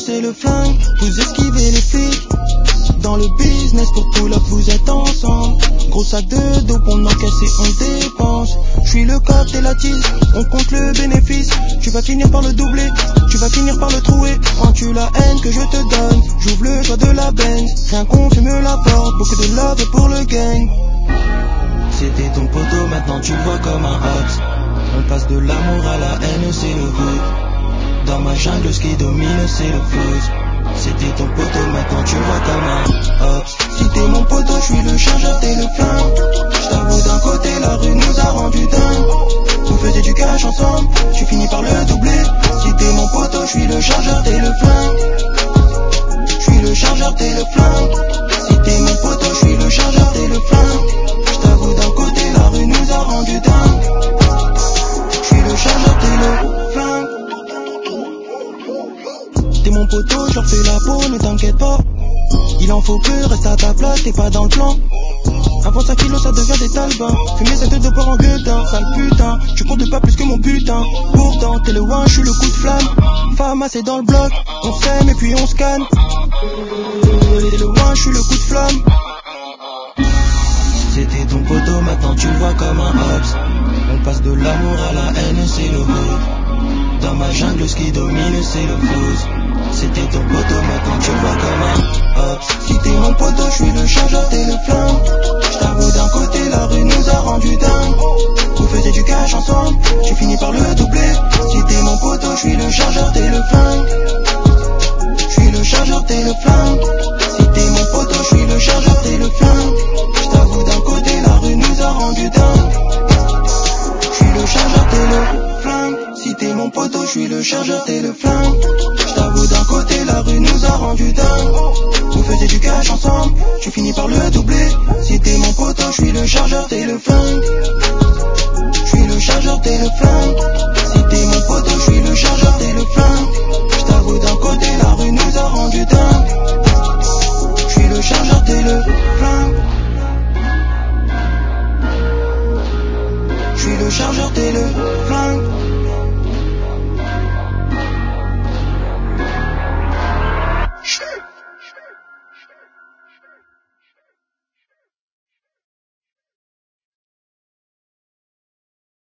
c'est le flingue. Vous esquivez les flics. Dans le business pour pull up vous êtes ensemble. Gros sac de dope on encaisse et on dépense. J'suis le coq et la tisse, on compte le bénéfice. Tu vas finir par le doubler, tu vas finir par le trouver. Prends-tu la haine que je te donne, j'ouvre le toit de la Benz. Rien qu'on fume la porte, beaucoup de love pour le gang. C'était ton poteau, maintenant tu le vois comme un ops. On passe de l'amour à la haine, c'est le hood. Dans ma jungle, ce qui domine, c'est le fuzz. C'était ton poteau, maintenant tu le vois comme un ops. Si t'es mon poteau, je suis le chargeur, t'es le flingue. J't'avoue d'un côté, la rue nous a rendu dingue. On faisait du cash ensemble, tu finis par le doubler. Si t'es mon poteau, je suis le chargeur, t'es le flingue. Je suis le chargeur, t'es le flingue. Si t'es mon poteau, je suis le chargeur, t'es le flingue. J't'avoue d'un côté, la rue nous a rendu dingue. Je suis le chargeur, t'es le flingue. T'es mon poteau, je leur fais la peau, ne t'inquiète pas. Il en faut peu, reste à ta place, t'es pas dans le plan. Avant 5 kilos, ça devient des talbins. Fumer cette de port en gueudin, sale putain. Tu comptes pas plus que mon putain. Pourtant, t'es le one, je suis le coup de flamme. Femme, c'est dans le bloc. On s'aime et puis on se canne. T'es le one, je suis le coup de flamme. C'était ton poteau, maintenant tu le vois comme un ops. On passe de l'amour à la haine, c'est le hood. Dans ma jungle, ce qui domine, c'est le fuzz. C'était ton poteau, maintenant tu le vois comme un ops. Si t'es mon poteau, je suis le chargeur, t'es le flingue. J't'avoue d'un côté, la rue nous a rendu dingue. On faisait du cash ensemble, tu finis par le doubler. Si t'es mon poteau, je suis le chargeur, t'es le flingue. Je suis le chargeur, t'es le flingue. Si t'es mon poteau, je suis le chargeur, t'es le flingue. J't'avoue d'un côté, la rue nous a rendu dingue. Je suis le chargeur, t'es le flingue. Si t'es mon poteau, je suis le chargeur, t'es le flingue. J't'avoue d'un côté, la rue nous a rendu dingue. On faisait du cash ensemble, tu finis par le doubler. Si t'es mon poteau, je suis le chargeur, t'es le flingue. Je suis le chargeur, t'es le flingue. Si t'es mon poteau, je suis le chargeur, t'es le flingue. J't'avoue d'un côté, la rue nous a rendu dingue. Je suis le chargeur, t'es le flingue. Je suis le chargeur, t'es le